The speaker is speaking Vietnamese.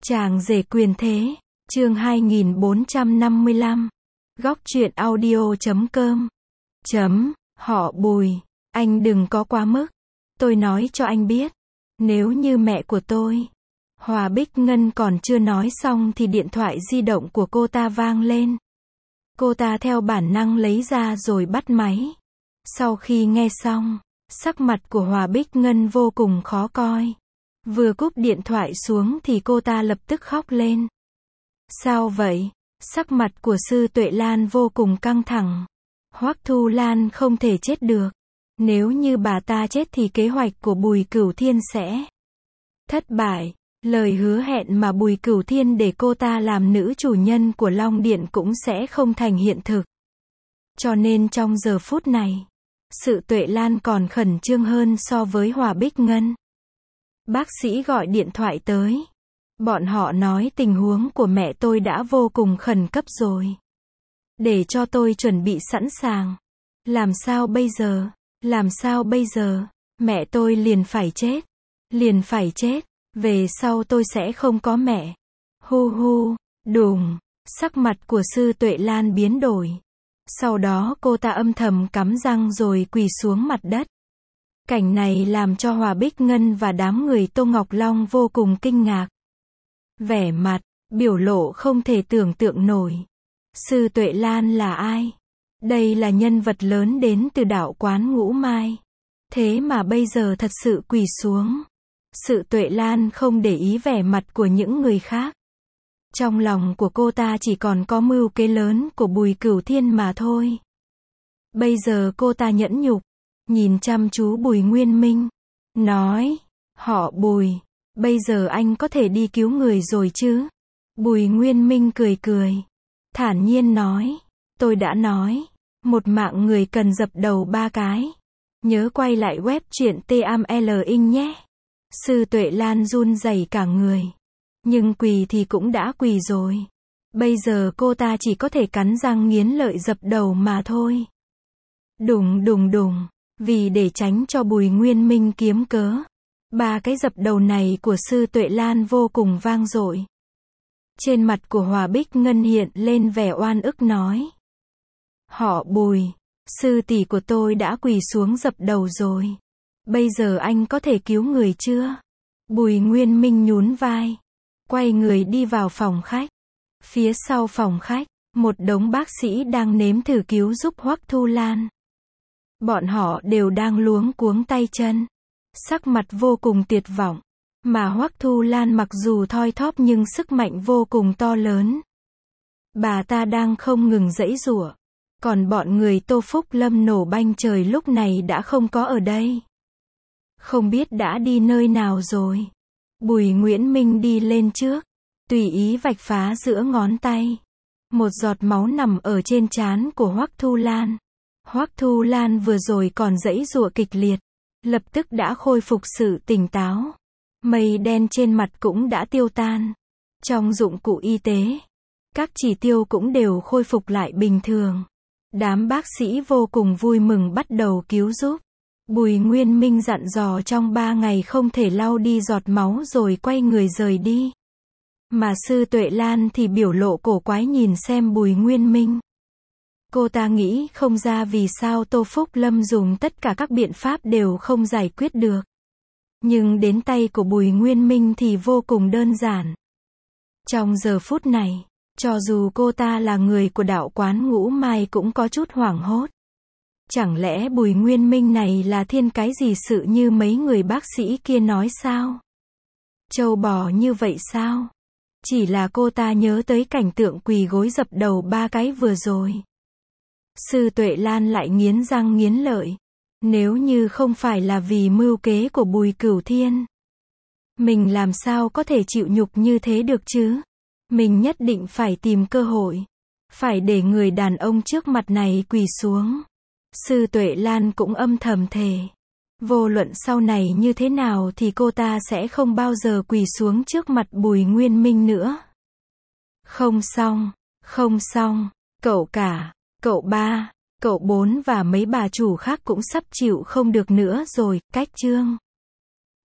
Chàng rể quyền thế, chương 2455. Góc truyện audio.com. Họ Bùi, anh đừng có quá mức. Tôi nói cho anh biết, nếu như mẹ của tôi. Hòa Bích Ngân còn chưa nói xong thì điện thoại di động của cô ta vang lên. Cô ta theo bản năng lấy ra rồi bắt máy. Sau khi nghe xong, sắc mặt của Hòa Bích Ngân vô cùng khó coi. Vừa cúp điện thoại xuống thì cô ta lập tức khóc lên. Sao vậy? Sắc mặt của Sư Tuệ Lan vô cùng căng thẳng. Hoắc Thu Lan không thể chết được. Nếu như bà ta chết thì kế hoạch của Bùi Cửu Thiên sẽ thất bại. Lời hứa hẹn mà Bùi Cửu Thiên để cô ta làm nữ chủ nhân của Long Điện cũng sẽ không thành hiện thực. Cho nên trong giờ phút này, Sự Tuệ Lan còn khẩn trương hơn so với Hòa Bích Ngân. Bác sĩ gọi điện thoại tới. Bọn họ nói tình huống của mẹ tôi đã vô cùng khẩn cấp rồi. Để cho tôi chuẩn bị sẵn sàng. Làm sao bây giờ? Làm sao bây giờ? Mẹ tôi liền phải chết. Liền phải chết. Về sau tôi sẽ không có mẹ. Hu hu, đùng. Sắc mặt của Sư Tuệ Lan biến đổi. Sau đó cô ta âm thầm cắn răng rồi quỳ xuống mặt đất. Cảnh này làm cho Hòa Bích Ngân và đám người Tô Ngọc Long vô cùng kinh ngạc. Vẻ mặt, biểu lộ không thể tưởng tượng nổi. Sư Tuệ Lan là ai? Đây là nhân vật lớn đến từ đạo quán Ngũ Mai. Thế mà bây giờ thật sự quỳ xuống. Sự Tuệ Lan không để ý vẻ mặt của những người khác. Trong lòng của cô ta chỉ còn có mưu kế lớn của Bùi Cửu Thiên mà thôi. Bây giờ cô ta nhẫn nhục, nhìn chăm chú Bùi Nguyên Minh, nói, họ Bùi, bây giờ anh có thể đi cứu người rồi chứ? Bùi Nguyên Minh cười cười, thản nhiên nói, tôi đã nói, một mạng người cần dập đầu 3 cái. Nhớ quay lại web truyện TAMLINH nhé. Sư Tuệ Lan run rẩy cả người. Nhưng quỳ thì cũng đã quỳ rồi. Bây giờ cô ta chỉ có thể cắn răng nghiến lợi dập đầu mà thôi. Đùng đùng đùng. Vì để tránh cho Bùi Nguyên Minh kiếm cớ. 3 cái dập đầu này của Sư Tuệ Lan vô cùng vang dội. Trên mặt của Hòa Bích Ngân hiện lên vẻ oan ức nói. Họ Bùi, sư tỷ của tôi đã quỳ xuống dập đầu rồi. Bây giờ anh có thể cứu người chưa? Bùi Nguyên Minh nhún vai. Quay người đi vào phòng khách. Phía sau phòng khách, một đống bác sĩ đang nếm thử cứu giúp Hoắc Thu Lan. Bọn họ đều đang luống cuống tay chân. Sắc mặt vô cùng tuyệt vọng. Mà Hoắc Thu Lan mặc dù thoi thóp nhưng sức mạnh vô cùng to lớn. Bà ta đang không ngừng giãy giụa. Còn bọn người Tô Phúc Lâm nổ banh trời lúc này đã không có ở đây. Không biết đã đi nơi nào rồi. Bùi Nguyễn Minh đi lên trước. Tùy ý vạch phá giữa ngón tay. Một giọt máu nằm ở trên trán của Hoắc Thu Lan. Hoắc Thu Lan vừa rồi còn giãy giụa kịch liệt. Lập tức đã khôi phục sự tỉnh táo. Mây đen trên mặt cũng đã tiêu tan. Trong dụng cụ y tế, các chỉ tiêu cũng đều khôi phục lại bình thường. Đám bác sĩ vô cùng vui mừng bắt đầu cứu giúp. Bùi Nguyên Minh dặn dò trong 3 ngày không thể lau đi giọt máu rồi quay người rời đi. Mà Sư Tuệ Lan thì biểu lộ cổ quái nhìn xem Bùi Nguyên Minh. Cô ta nghĩ không ra vì sao Tô Phúc Lâm dùng tất cả các biện pháp đều không giải quyết được. Nhưng đến tay của Bùi Nguyên Minh thì vô cùng đơn giản. Trong giờ phút này, cho dù cô ta là người của đạo quán Ngũ Mai cũng có chút hoảng hốt. Chẳng lẽ Bùi Nguyên Minh này là thiên cái gì sự như mấy người bác sĩ kia nói sao? Trâu bò như vậy sao? Chỉ là cô ta nhớ tới cảnh tượng quỳ gối dập đầu 3 cái vừa rồi. Sư Tuệ Lan lại nghiến răng nghiến lợi. Nếu như không phải là vì mưu kế của Bùi Cửu Thiên, mình làm sao có thể chịu nhục như thế được chứ? Mình nhất định phải tìm cơ hội. Phải để người đàn ông trước mặt này quỳ xuống. Sư Tuệ Lan cũng âm thầm thề. Vô luận sau này như thế nào thì cô ta sẽ không bao giờ quỳ xuống trước mặt Bùi Nguyên Minh nữa. Không xong, không xong. Cậu cả, cậu ba, cậu bốn và mấy bà chủ khác cũng sắp chịu không được nữa rồi. Cách chương